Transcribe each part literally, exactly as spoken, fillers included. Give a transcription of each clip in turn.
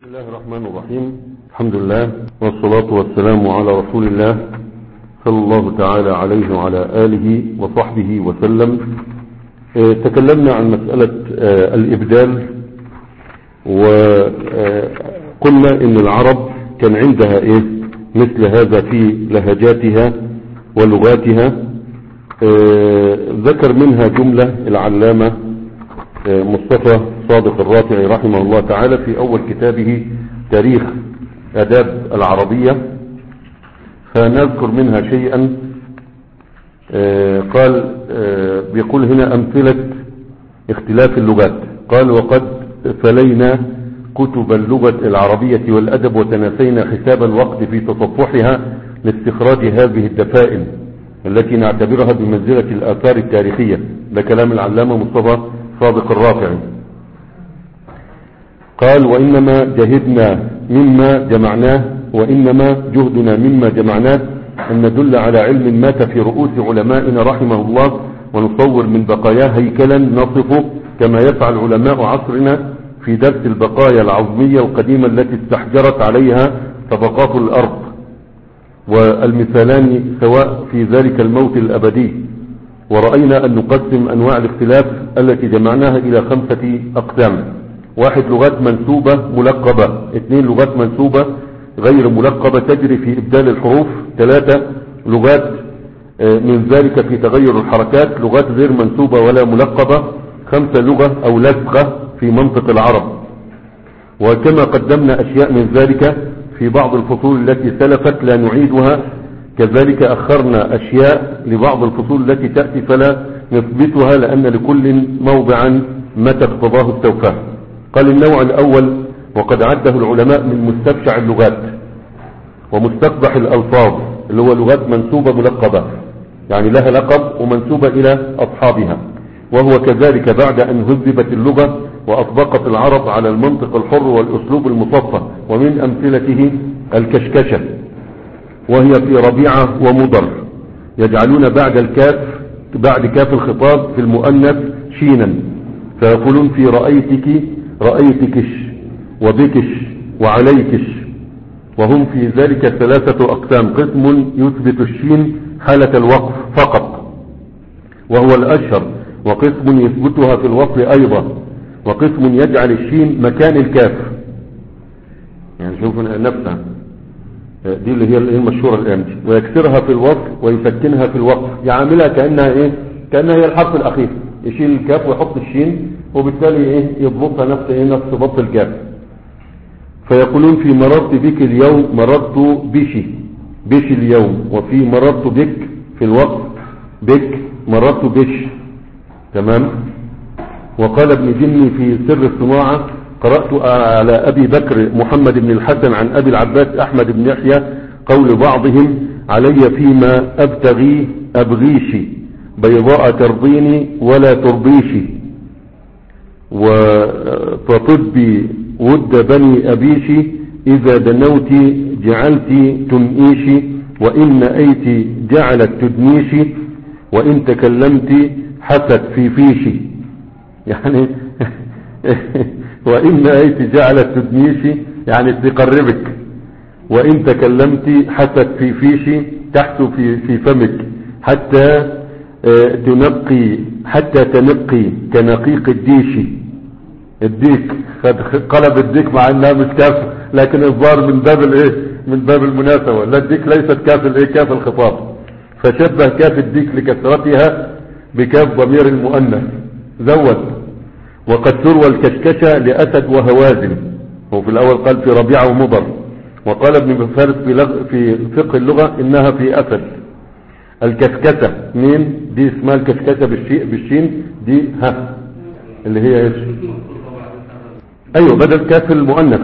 بسم الله الرحمن الرحيم. الحمد لله والصلاة والسلام على رسول الله صلى الله تعالى عليه وعلى آله وصحبه وسلم. اه تكلمنا عن مسألة اه الإبدال، وقلنا ان العرب كان عندها ايه مثل هذا في لهجاتها ولغاتها. اه ذكر منها جملة العلامة اه مصطفى صادق الرافعي رحمه الله تعالى في أول كتابه تاريخ آداب العربية، فنذكر منها شيئا. آه قال آه بيقول هنا أمثلة اختلاف اللغات. قال: وقد فلينا كتب اللغة العربية والأدب وتناسينا حساب الوقت في تصفحها لاستخراج هذه الدفائن التي نعتبرها بمنزلة الآثار التاريخية. ده كلام العلامة مصطفى صادق الرافعي. قال: وإنما جهدنا مما جمعناه وإنما جهدنا مما جمعناه أن ندل على علم مات في رؤوس علمائنا رحمه الله، ونصور من بقاياه هيكلا نصفه كما يفعل علماء عصرنا في درس البقايا العظمية القديمة التي استحجرت عليها طبقات الأرض، والمثالان سواء في ذلك الموت الأبدي. ورأينا أن نقسم أنواع الاختلاف التي جمعناها إلى خمسة أقسام: واحد، لغات منسوبة ملقبة. اثنين، لغات منسوبة غير ملقبة تجري في إبدال الحروف. ثلاثة، لغات من ذلك في تغير الحركات، لغات غير منسوبة ولا ملقبة. خمسة، لغة أو لزقة في منطق العرب. وكما قدمنا أشياء من ذلك في بعض الفصول التي سلفت لا نعيدها، كذلك أخرنا أشياء لبعض الفصول التي تأتي فلا نثبتها، لأن لكل موضعا متى اقتضاه استوفاه. قال: النوع الأول وقد عده العلماء من مستبشع اللغات ومستقبح الألفاظ، اللي هو لغات منسوبة ملقبة، يعني لها لقب ومنسوبة إلى أصحابها، وهو كذلك بعد أن هذبت اللغة وأطبقت العرب على المنطق الحر والأسلوب المصفى. ومن أمثلته الكشكشة، وهي في ربيعة ومضر، يجعلون بعد الكاف بعد كاف الخطاب في المؤنث شينا، فيقولون في رأيتك رأيتكش وبكش وعليكش. وهم في ذلك ثلاثة أقسام: قسم يثبت الشين حالة الوقف فقط وهو الأشهر، وقسم يثبتها في الوصل أيضا، وقسم يجعل الشين مكان الكاف، يعني شوف نفسها دي اللي هي المشهورة الآن دي، ويكسرها في الوصل ويسكنها في الوقف، يعاملها كأنها إيه كأنها هي الحرف الأخير، يشيل الكاف ويحط الشين، وبالتالي إيه يضبطها نفس إيه نفس ضبط الكاف. فيقولون في مررت بك اليوم مررت بشي بشي اليوم، وفي مررت بك في الوقف بك مررت بش. تمام. وقال ابن جني في سر الصناعة: قرأت على أبي بكر محمد بن الحسن عن أبي العباس أحمد بن يحيى قول بعضهم: علي فيما أبتغي أبغيشي بيضاء ترضيني ولا ترضيشي، وفطبي ود بني أبيشي إذا دنوت جعلت تنئيشي، وإن أيت جعلت تدنيشي، وإن تكلمت حست في فيشي. يعني وإن أيت جعلت تدنيشي يعني تقربك، وإن تكلمت حست في فيشي تحت في, في فمك، حتى تنقي حتى تنقي كنقيق الديشي. الديك قلب الديك مع انها مش كاف، لكن الظاهر من باب الايه من باب المناسبة، لا الديك ليست كاف الايه كاف الخطاب، فشبه كاف الديك لكثرتها بكاف ضمير المؤنث زود. وقد تروى الكشكشة لأسد وهوازن، هو في الأول قال في ربيعة ومضر، وقال ابن فارس في, لغ... في فقه اللغة إنها في أسد. الكشكشة مين دي؟ اسمها الكشكشة بالشين دي ها اللي هي ايش؟ ايوه بدل كاف المؤنث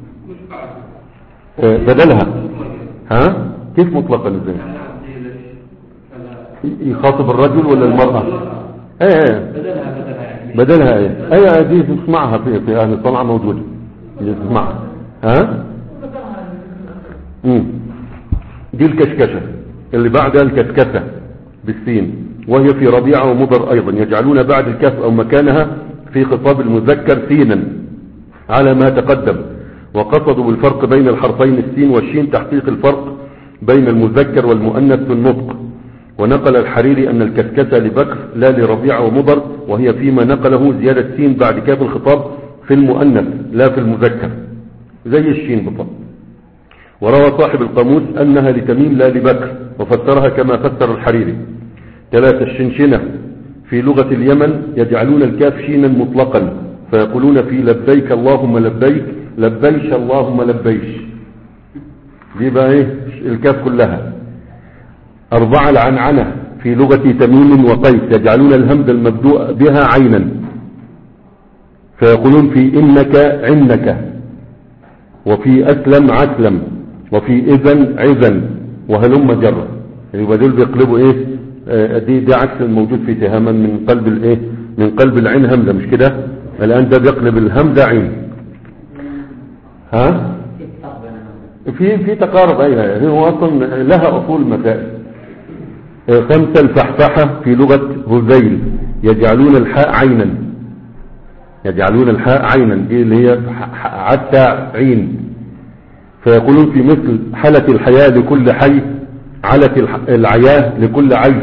آه بدلها. ها كيف مطلقا ازاي؟ يخاطب الرجل ولا المرأة؟ ايه ايه بدلها ايه ايه دي تسمعها في في اهل الصنعة موجودة تسمعها. ها امم دي الكشكشة اللي بعدها الكشكشة بالسين، وهي في ربيعة ومضر ايضا، يجعلون بعد الكاف او مكانها في خطاب المذكر سينا على ما تقدم. وقصدوا بالفرق بين الحرفين السين والشين تحقيق الفرق بين المذكر والمؤنث في النطق. ونقل الحريري أن الكسكسة لبكر لا لربيعة ومضر، وهي فيما نقله زيادة سين بعد كاف الخطاب في المؤنث لا في المذكر زي الشين بالضبط. وروى صاحب القاموس أنها لتميم لا لبكر، وفسرها كما فسر الحريري. ثلاثة الشنشنة في لغة اليمن يجعلون الكاف شينا مطلقا، فيقولون في لبيك اللهم لبيك لبيش اللهم لبيش، دي بقى ايه الكاف كلها. أربعة العنعنة في لغة تميم وقيس يجعلون الهمزة المبدوء بها عينا، فيقولون في إنك عنك، وفي أسلم عسلم، وفي إذن عذن، وهلم جرة. يبقى دول بيقلبوا ايه آه دي دي عكس الموجود في تهاما من قلب الايه من قلب العين همزة، مش كده؟ الآن ده بيقلب الهمزة عين. ها في في تقارب، ايوه هو اصلا لها اصول مسائل. خمسة الفحفحة في لغة هذيل يجعلون الحاء عينا، يجعلون الحاء عينا دي اللي هي حتى عين، فيقولون في مثل حلة الحياة لكل حي، علة العياه لكل عين.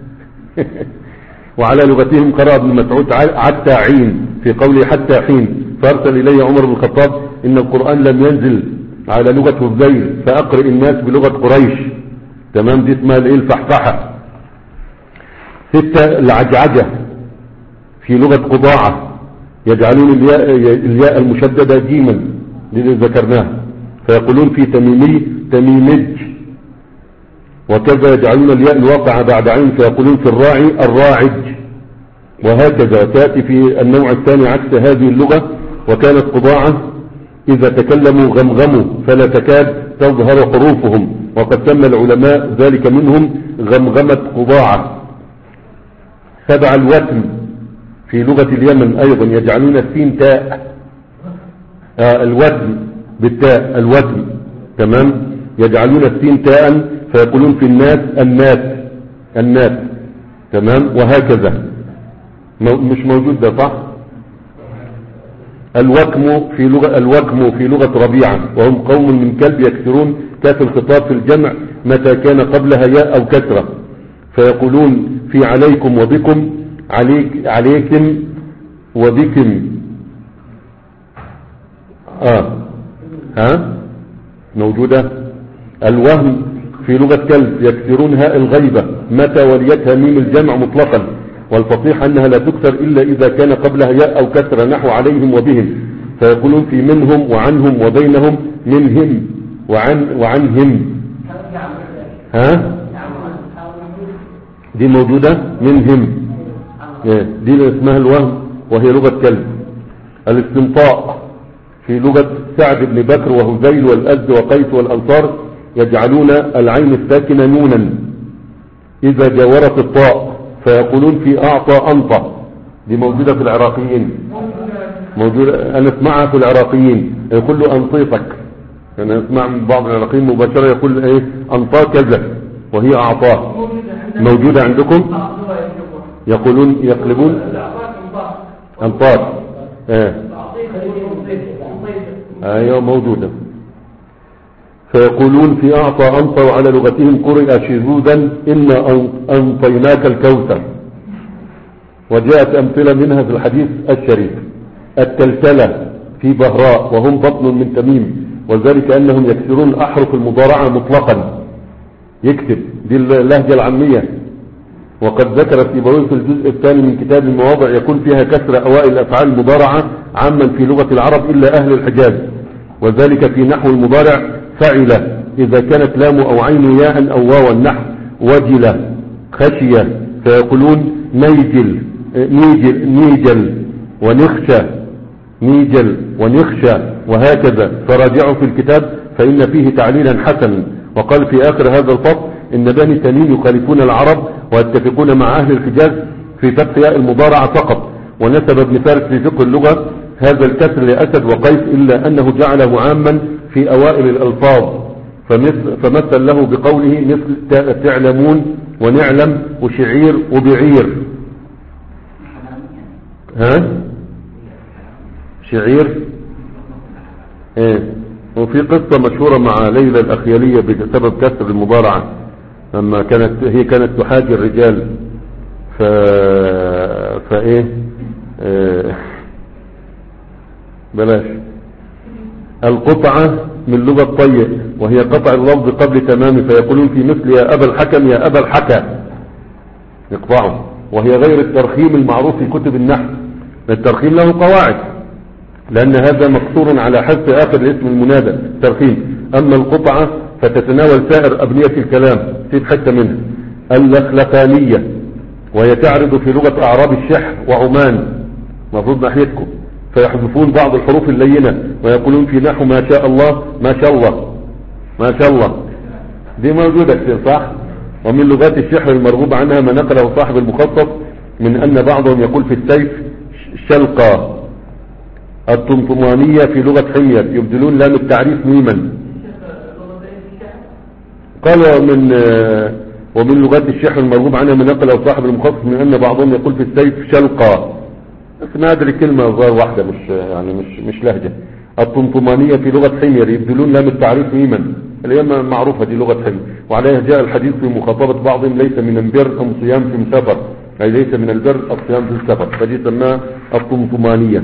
وعلى لغتهم قرأ ابن مسعود حتى عين في قوله حتى حين، فارسل إلي عمر بن الخطاب إن القرآن لم ينزل على لغة هذيل فأقرئ الناس بلغة قريش. تمام، دي اسمها الايه الفحفحة. ستة العجعجة في لغة قضاعة يجعلون الياء, الياء المشددة جيما، اللي ذكرناها، فيقولون في تميمي تميمج، وكذا يجعلون الياء الواقعة بعد عين فيقولون في الراعي الراعج، وهكذا. تأتي في النوع الثاني عكس هذه اللغة. وكانت قضاعة إذا تكلموا غمغموا فلا تكاد تظهر حروفهم، وقد سمى العلماء ذلك منهم غمغمة قضاعة. سبع الوتم في لغة اليمن أيضا يجعلون السين تاء، آه الوتم بالتاء الوتم، تمام، يجعلون السين تاء فيقولون في الناس الناس الناس، تمام، وهكذا. مش موجود ده صح. الوكم في لغة الوكم في لغة ربيعة وهم قوم من كلب يكسرون كاف الخطاب في الجمع متى كان قبلها ياء أو كسرة، فيقولون في عليكم وبكم، عليك عليكم وبكم. آه ها موجودة. الوهم في لغة كلب يكسرون هاء الغيبة متى وليتها ميم الجمع مطلقا، والفصيح أنها لا تكسر إلا إذا كان قبلها ياء أو كسر نحو عليهم وبهم، فيقولون في منهم وعنهم وبينهم منهم وعن وعنهم. ها دي موجودة منهم، دي اللي اسمها الوهم وهي لغة كلب. الاستنطاء في لغة سعد بن بكر وهذيل والأزد وقيس والأنصار يجعلون العين الساكنة نونا إذا جاورت الطاء، فيقولون في أعطى أنطى، دي موجودة في العراقيين، موجودة أنا اسمعها في العراقيين يقول له أنطيتك، أنا اسمع من بعض العراقيين مباشرة يقول إيه أنطى كذا وهي أعطاه. موجودة عندكم؟ يقولون يقلبون أنطار. ايه ايوه موجودة. فيقولون في أعطى أنطى، وعلى لغتهم قرئ شذوذا إنا أنطيناك الكوثر. وجاءت أمثلة منها في الحديث الشريف. التلتلة في بهراء وهم بطن من تميم، وذلك أنهم يكسرون أحرف المضارعة مطلقا، يكتب دي اللهجة العامية. وقد ذكر السيبوي في الجزء الثاني من كتاب المواضع يكون فيها كسر أوائل الأفعال المضارعة عاما في لغة العرب إلا أهل الحجاز، وذلك في نحو المضارع فعل إذا كانت لام أو عين ياء أو واوا، نحو وجل خشية، فيقولون نيجل نيجل نيجل ونخشى نيجل ونخشى، وهكذا. فراجعوا في الكتاب فإن فيه تعليلا حسنا. وقال في آخر هذا الفصل إن بني تميم يخالفون العرب ويتفقون مع أهل الحجاز في فتح ياء المضارعة فقط. ونسب ابن فارس في فقه اللغة هذا الكسر لأسد وقيس، إلا أنه جعله عاما في أوائل الألفاظ، فمثل, فمثل له بقوله مثل تعلمون ونعلم وشعير وبعير. ها شعير ايه وفي قصة مشهورة مع ليلى الأخيالية بسبب كسر المضارعة، لما كانت هي كانت تحاجي الرجال ف فايه اه... بلاش. القطعة من لغة طيء وهي قطع اللفظ قبل تمامه، فيقولون في مثل يا أبا الحكم يا أبا الحكى، يقطعوا، وهي غير الترخيم المعروف في كتب النحو. الترخيم له قواعد، لأن هذا مقصور على حذف آخر الاسم المنادى ترخيم. أما القطعة فتتناول سائر أبنية الكلام، تسيب حتة منها. اللخلخانية وهي تعرض في لغة أعراب الشح وعمان، مفروض ناحيتكم، فيحذفون بعض الحروف اللينة ويقولون في نحو ما شاء الله ما شاء الله ما شاء الله، دي موجودة كثير صح. ومن لغات الشحر المرغوب عنها ما نقله صاحب المخصص من أن بعضهم يقول في السيف شلقة. الطمطمانية في لغة حمير يبدلون لام التعريف ميما. قال ومن ومن لغات الشحر المرغوب عنها ما نقله صاحب المخصص من أن بعضهم يقول في السيف شلقة، بس ما أدري كلمة واحدة، مش يعني مش مش لهجة. الطمطمانية في لغة حمير يبدلون لام التعريف ميما، الأيام معروفة دي لغة حمير، وعليها جاء الحديث في مخاطبة بعضهم ليس من البر أم صيام في مسافر، أي ليس من البر الصيام في السفر، فدي سماها الطمطمانية.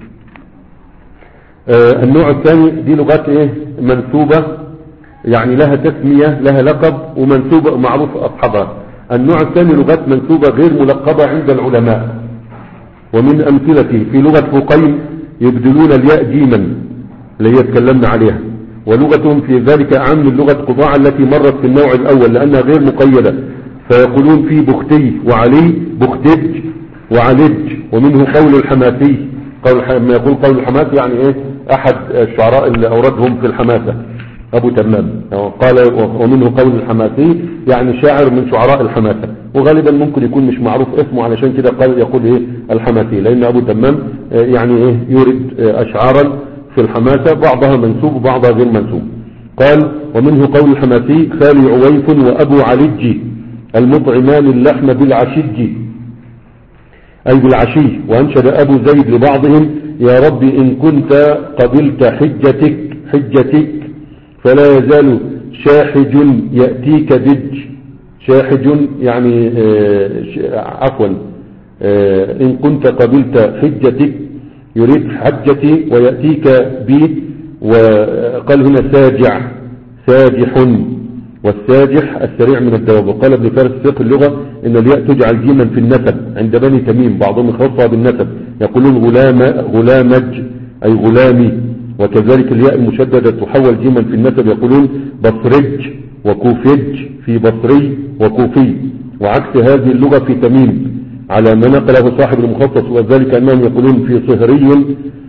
آه النوع الثاني دي لغات ايه منسوبة، يعني لها تسمية لها لقب ومنسوبة معروف أصحابها. النوع الثاني لغات منسوبة غير ملقبة عند العلماء، ومن أمثلته في لغة فقيم يبدلون الياء جيما اللي هي تكلمنا عليها، ولغتهم في ذلك أعم من لغة قضاعة التي مرت في النوع الأول لأنها غير مقيدة، فيقولون في بختي وعلي بختج وعلج. ومنه قول الحماسي، قول ما يقول قول الحماسي يعني ايه احد الشعراء اللي اوردهم في الحماسة ابو تمام قال. ومنه قول الحماسي يعني شاعر من شعراء الحماسة، وغالبا ممكن يكون مش معروف اسمه، علشان كده قال يقول ايه الحماسي، لان ابو تمام يعني ايه يورد اشعارا في الحماسة بعضها منسوب وبعضها غير منسوب. قال ومنه قول الحماسي خالي عويف وابو علج المطعمان اللحم بالعشج، أي بالعشي. وأنشد أبو زيد لبعضهم يا رب إن كنت قبلت حجتك حجتك فلا يزال شاحج يأتيك دج. شاحج يعني عفوا إن كنت قبلت حجتك يريد حجتي ويأتيك بي. وقال هنا ساجع ساجح، والساجح السريع من الدواب. وقال ابن فارس فقه اللغة ان الياء تجعل جيما في النسب عند بني تميم، بعضهم يخصها بالنسب يقولون غلام غلامج أي غلامي. وكذلك الياء المشددة تحول جيما في النسب يقولون بصرج وكوفج في بصري وكوفي، وعكس هذه اللغة في تميم على ما نقله صاحب المخصص، وذلك أنهم يقولون في صهري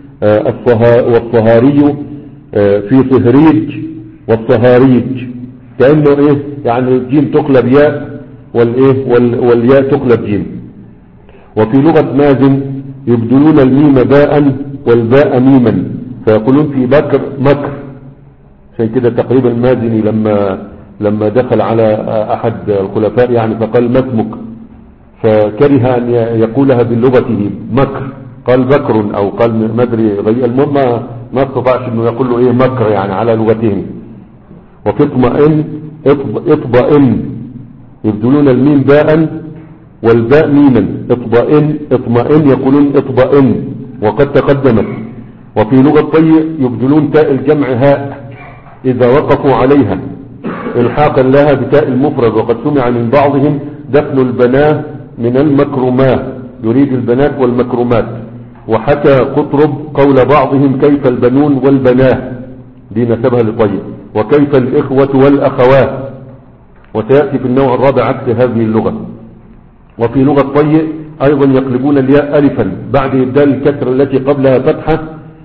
والصهاري في صهريج والصهاريج، كأنه ايه يعني الجيم تقلب ياء والايه والياء تقلب جيم. وفي لغة مازن يبدلون الميم باء والباء ميما، فيقولون في بكر مكر. عشان كده تقريبا المازني لما لما دخل على احد الخلفاء يعني فقال ما اسمك، فكره ان يقولها بلغته مكر، قال بكر او قال ما ادري غير، المهم ما استطاعش انه يقول له ايه مكر يعني على لغتهم. وفي اطمئن اطمئن يبدلون الميم باء والباء ميما، اطمئن اطمئن يقولون اطمئن وقد تقدمت. وفي لغة طيء يبدلون تاء الجمع هاء إذا وقفوا عليها الحاقا لها بتاء المفرد، وقد سمع من بعضهم دفن البناه من المكرمات، يريد البنات والمكرمات. وحكى قطرب قول بعضهم كيف البنون والبناه، دي نسبها لطيء، وكيف الإخوة والأخوات. وسيأتي في النوع الرابع عكس هذه اللغة. وفي لغة طيء أيضا يقلبون الياء ألفا بعد إبدال الكسر التي قبلها فتحة،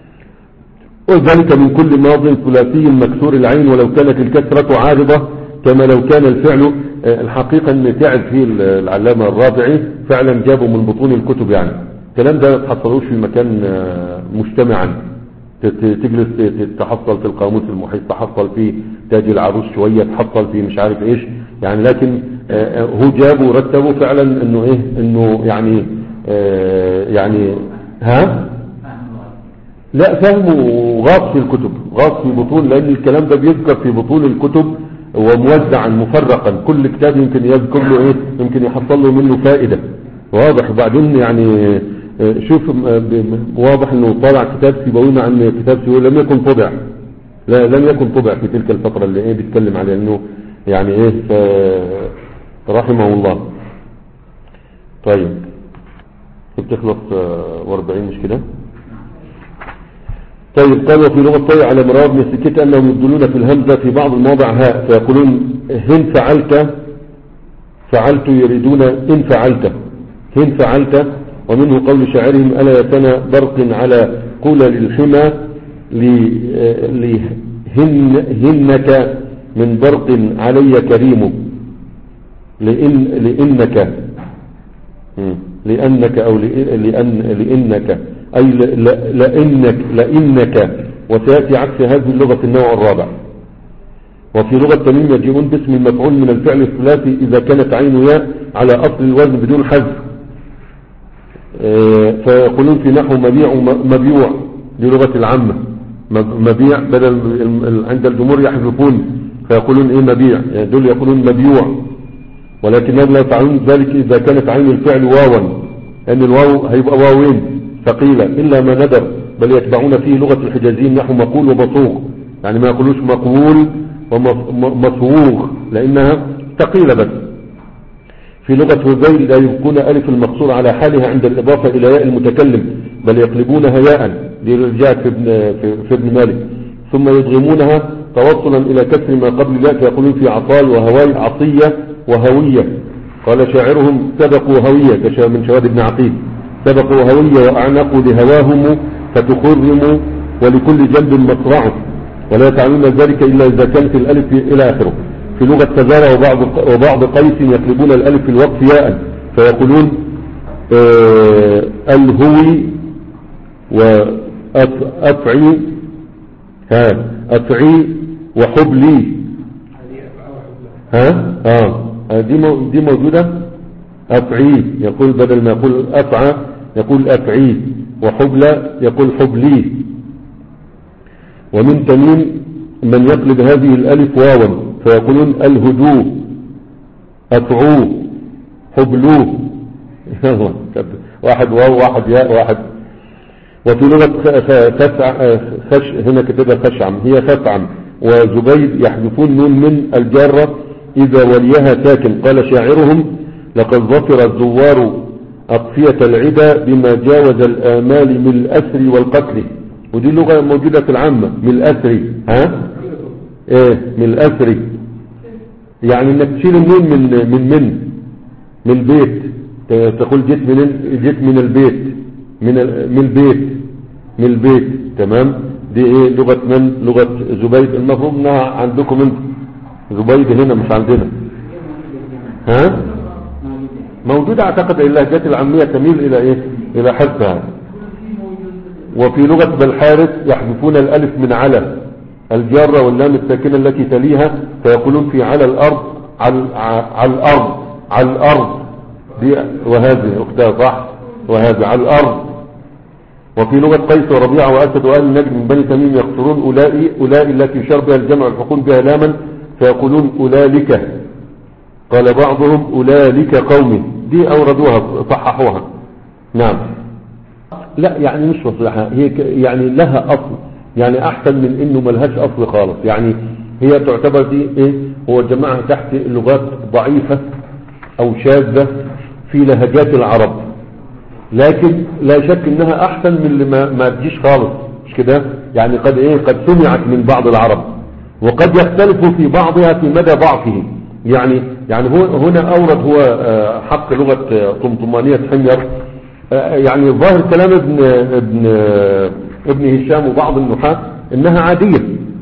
وذلك من كل ماض ثلاثي مكسور العين ولو كانت الكسرة عارضة، كما لو كان الفعل. الحقيقة أن تعب فيه العلامة الرابعي فعلا جابوا من بطون الكتب، يعني الكلام ده تحصلوش في مكان مجتمعا، تجلس تحصل في القاموس المحيط، تحصل في تاج العروس شوية، تحصل في مش عارف ايش يعني. لكن هو جابوا ورتبوا فعلا انه ايه انه يعني يعني ها لا فهمه غاص في الكتب، غاص في بطون، لأن الكلام ده بيذكر في بطون الكتب وموزعا مفرقا، كل كتاب يمكن يذكر له ايه، يمكن يحصل له منه فائدة واضح. وبعدين يعني شوف واضح انه طالع كتاب سيبوي مع ان كتاب سيبوي لم يكن طبع، لا لم يكن طبع في تلك الفترة اللي ايه بيتكلم عليها، انه يعني ايه رحمه الله. طيب بتخلص واربعين مش كده؟ طيب قال وفي لغة طي على مروان بن السكيت أنهم يبدلون في الهمزة في بعض المواضع هاء فيقولون هن فعلت، فعلت يريدون إن فعلت، هن فعلت. ومنه قول شاعرهم ألا يتنى برق على قول للحمى لهن هنك من برق علي كريم لإن لإنك لأنك أو لأن لإنك أي لإنك لإنك. وسيأتي عكس هذه اللغة النوع الرابع. وفي لغة تميم يجيئون باسم المفعول من الفعل الثلاثي إذا كانت عين ياء على أصل الوزن بدون حذف، فيقولون في نحو مبيع ومبيوع للغة العامة، مبيع بدل عند الجمهور يحذفون فيقولون إيه مبيع، يعني دول يقولون مبيوع، ولكنهم لا يفعلون ذلك إذا كانت عين الفعل واوا، أن الواو هيبقى واوين ثقيلة إلا ما ندر، بل يتبعون فيه لغة الحجازيين نحو مقول ومصوغ، يعني ما يقولوش مقول ومصوغ لأنها ثقيلة. بس في لغة هذيل لا يبقون ألف المقصور على حالها عند الإضافة إلى ياء المتكلم، بل يقلبونها ياء، دي رجعت في ابن, في ابن مالك، ثم يدغمونها توصلا إلى كسر ما قبل ذلك، يقولون في عطال وهواي عطية وهوية. قال شاعرهم سبقوا هوية من شواد بن عقيل، سبقوا هوية وأعنقوا لهواهم فتخرموا ولكل جنب مصرعه، ولا يفعلون ذلك إلا إذا كانت الألف إلى آخره. في لغة تزارع وبعض, وبعض قيس يقلبون الألف في الوقف ياء فيقولون آه الهوي وأفعي ها أفعي وحبلي ها اه دي دي موجودة. أفعي يقول بدل ما يقول أفعى يقول أفعي، وحبلى يقول حبلي. ومن تميم من يقلب هذه الألف واوا فيقولون الهدو أفعو حبلو واحد واو واحد ياء واحد. وفي لغة خشع خش هنا كتبها خشعم هي خشعم وزبيد يحذفون نون من الجارة إذا وليها ساكن. قال شاعرهم لقد ظفر الزوار أطفية العدا بما جاوز الآمال من الأسر والقتل. ودي لغة موجودة في العامة، من الأسر ها ايه من الأسر، يعني انك تشيل النون من من من من البيت، تقول جيت من جيت من البيت من من البيت من البيت تمام. دي ايه لغة من؟ لغة زبيد. المفروض انها عندكم انت زبيد هنا مش عندنا ها موجودة اعتقد. اللهجات العامية تميل الى ايه الى حذفها. وفي لغة بالحارث يحذفون الالف من على الجارة واللام الساكنة التي تليها فيقولون في على الارض على, على الارض على الارض دي، وهذه اختها صح، وهذا على الارض. وفي لغة قيس وربيعة واسد وآل النجم من بني تميم يقصرون اولئي اولئي التي يشار بها الجمع الحقون بها لاما فيقولون اولئك. قال بعضهم اولئك قومي، دي اوردوها صححوها. نعم لا يعني مش مصلحة، هي يعني لها اصل، يعني احسن من انه ملهاش اصل خالص. يعني هي تعتبر دي ايه هو جماعة تحت لغات ضعيفة او شاذة في لهجات العرب، لكن لا شك انها احسن من اللي ما, ما تجيش خالص، مش كده؟ يعني قد ايه قد سمعت من بعض العرب وقد يختلف في بعضها في مدى ضعفه. يعني يعني هو هنا اورد هو حق لغة طمطمانية حمير، يعني ظاهر كلام ابن ابن ابن هشام وبعض النحاة انها عادية.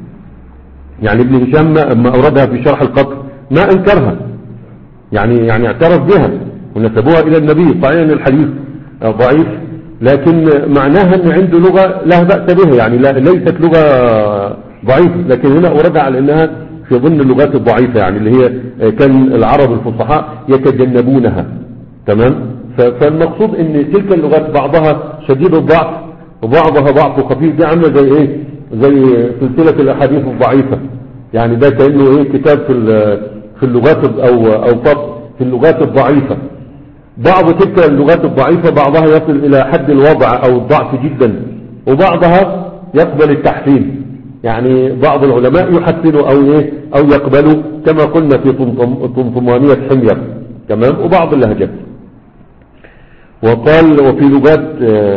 يعني ابن هشام ما اوردها في شرح القطر ما انكرها، يعني يعني اعترف بها ونسبوها الى النبي. صحيح ان الحديث ضعيف لكن معناها ان عنده لغة لا بأس بها، يعني لا ليست لغة ضعيفة، لكن هنا اوردها على انها في ضمن اللغات الضعيفة، يعني اللي هي كان العرب الفصحاء يتجنبونها. تمام. فالمقصود ان تلك اللغات بعضها شديد الضعف وبعضها ضعف خفيف. دي عامله زي ايه؟ زي سلسله الاحاديث الضعيفه، يعني ده كانه ايه؟ كتاب في في اللغات او او فصل في اللغات الضعيفه. بعض تلك اللغات الضعيفه بعضها يصل الى حد الوضع او الضعف جدا، وبعضها يقبل التحسين. يعني بعض العلماء يحسنوا او ايه او يقبلوا كما قلنا في طمطمانية حمير، تمام، وبعض اللهجات. وقال وفي لغات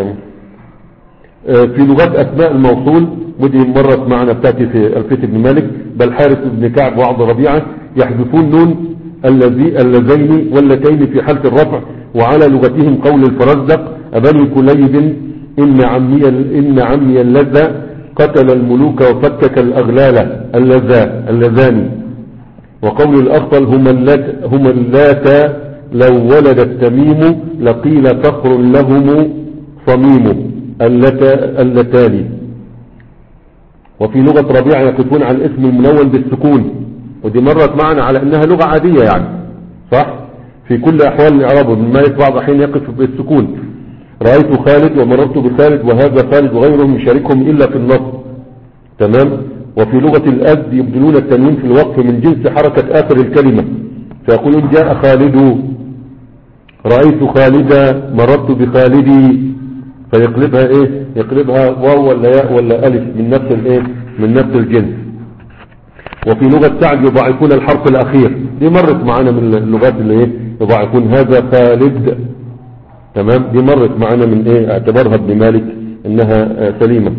في لغات اسماء الموصول، ودي مرت معنا بتاتي في الفيت بن مالك، بل حارث بن كعب وعبد ربيعه يحذفون نون الذي اللذين واللتين في حالة الرفع، وعلى لغتهم قول الفرزدق أبني كليب إن عمي إن عمي اللذة قتل الملوك وفكك الأغلال اللذا اللذان. وقول الأخطل هم اللات هم اللات لو ولد التميم لقيل فخر لهم صميم اللتان. وفي لغة ربيعة يقفون على الاسم المنون بالسكون، ودي مرت معنا على انها لغة عادية يعني، صح، في كل احوال الاعراب. ابن مالك بعض الحين يقف بالسكون. رأيت خالد ومررت بخالد وهذا خالد وغيرهم يشاركهم الا في النصب، تمام. وفي لغة الأذ يبدلون التنوين في الوقف من جنس حركة آخر الكلمة، فيقولون جاء خالد، رأيت خالدا، مررت بخالدي، فيقلبها ايه؟ يقلبها واو ولا ياء ولا الف من نفس الايه؟ من نفس الجنس. وفي لغة سعد يضاعفون الحرف الأخير، دي مرت معنا من اللغات اللي ايه؟ يضاعفون هذا خالد، تمام. دي مرت معنا من ايه؟ اعتبرها ابن مالك انها آه سليمة.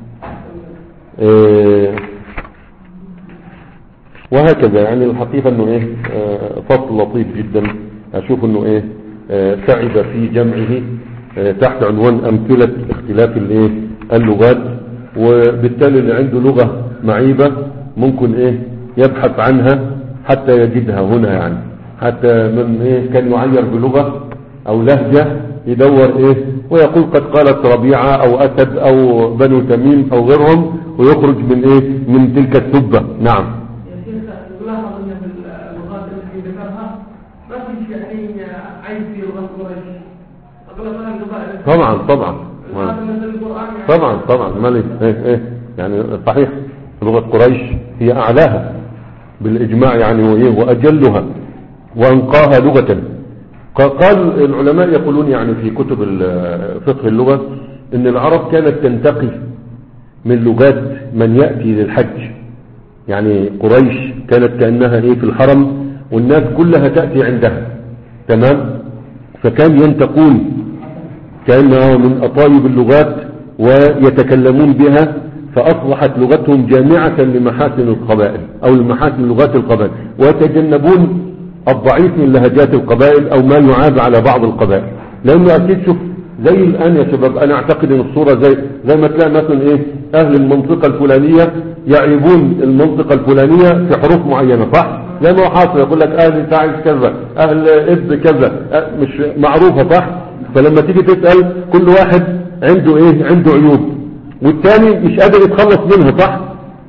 آه وهكذا يعني الحقيقة انه ايه؟ آه فصل لطيف جدا، اشوف انه ايه؟ آه سعد في جمعه آه تحت عنوان امثلة اختلاف الايه؟ اللغات. وبالتالي اللي عنده لغة معيبة ممكن ايه؟ يبحث عنها حتى يجدها هنا، يعني حتى من ايه؟ كان يعير بلغة او لهجة يدور ايه؟ ويقول قد قالت ربيعة او اسد او بنو تميم او غيرهم، ويخرج من ايه؟ من تلك السبة. نعم. يا شيخ نلاحظ ان في اللغات التي ذكرها ما في يعني عيب في لغة قريش اغلبها اللغات. طبعا طبعا طبعا طبعا مالي ايه ايه يعني صحيح، لغة قريش هي اعلاها بالاجماع يعني، وايه؟ واجلها وانقاها لغة. قال العلماء يقولون يعني في كتب فقه اللغة ان العرب كانت تنتقي من لغات من يأتي للحج، يعني قريش كانت كأنها ايه؟ في الحرم والناس كلها تأتي عندها، تمام. فكان ينتقون كأنها من أطايب اللغات ويتكلمون بها، فأصبحت لغتهم جامعة لمحاسن القبائل أو لمحاسن لغات القبائل، ويتجنبون الضعيف من لهجات القبائل أو ما يعاب على بعض القبائل. لأنه أكيد شوف زي الآن يا شباب، أنا أعتقد أن الصورة زي زي ما تلاقي مثلا إيه؟ أهل المنطقة الفلانية يعيبون المنطقة الفلانية في حروف معينة، صح؟ زي ما هو حاصل، يقول لك أهل تعز كذا، أهل إبز كذا، مش معروفة، صح؟ فلما تيجي تسأل كل واحد عنده إيه؟ عنده عيوب، والثاني مش قادر يتخلص منها، صح؟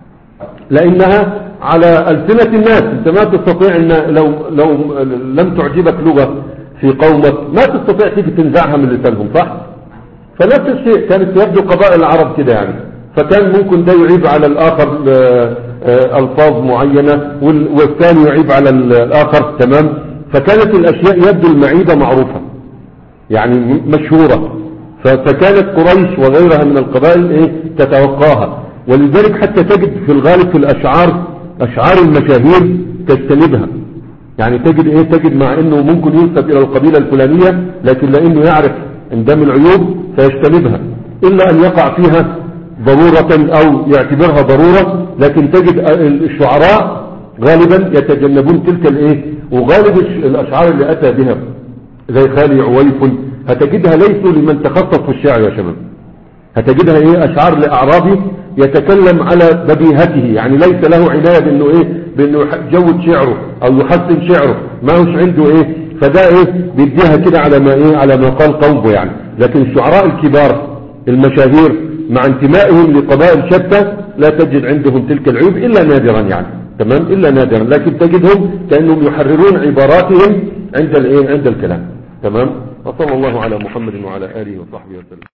لأنها على ألسنة الناس. أنت ما تستطيع أن لو لو لم تعجبك لغة في قومك ما تستطيع تيجي تنزعها من لسانهم، صح؟ فنفس الشيء كانت يبدو قبائل العرب كده يعني، فكان ممكن ده يعيب على الآخر ألفاظ معينة والثاني يعيب على الآخر، تمام. فكانت الأشياء يبدو المعيبة معروفة يعني مشهورة، فكانت قريش وغيرها من القبائل ايه؟ تتوقاها. ولذلك حتى تجد في الغالب في الأشعار أشعار المشاهير تجتنبها، يعني تجد ايه؟ تجد مع انه ممكن ينسب الى القبيلة الفلانية، لكن لانه يعرف اندام العيوب فيجتنبها، الا ان يقع فيها ضرورة او يعتبرها ضرورة. لكن تجد الشعراء غالبا يتجنبون تلك الايه؟ وغالب الاشعار اللي اتى بها زي خالي عويف هتجدها ليسوا لمن تخصص في الشعر يا شباب، هتجدها ايه؟ اشعار لاعرابي يتكلم على بديهته، يعني ليس له عناية بانه ايه؟ بانه يجود شعره او يحسن شعره، ما هوش عنده ايه؟ فده ايه؟ بيديها كده على ما ايه؟ على ما قال قومه يعني. لكن الشعراء الكبار المشاهير مع انتمائهم لقبائل شتى لا تجد عندهم تلك العيوب الا نادرا يعني، تمام، الا نادرا. لكن تجدهم كانهم يحررون عباراتهم عند الايه؟ عند الكلام، تمام. وصلى الله على محمد وعلى اله وصحبه وسلم.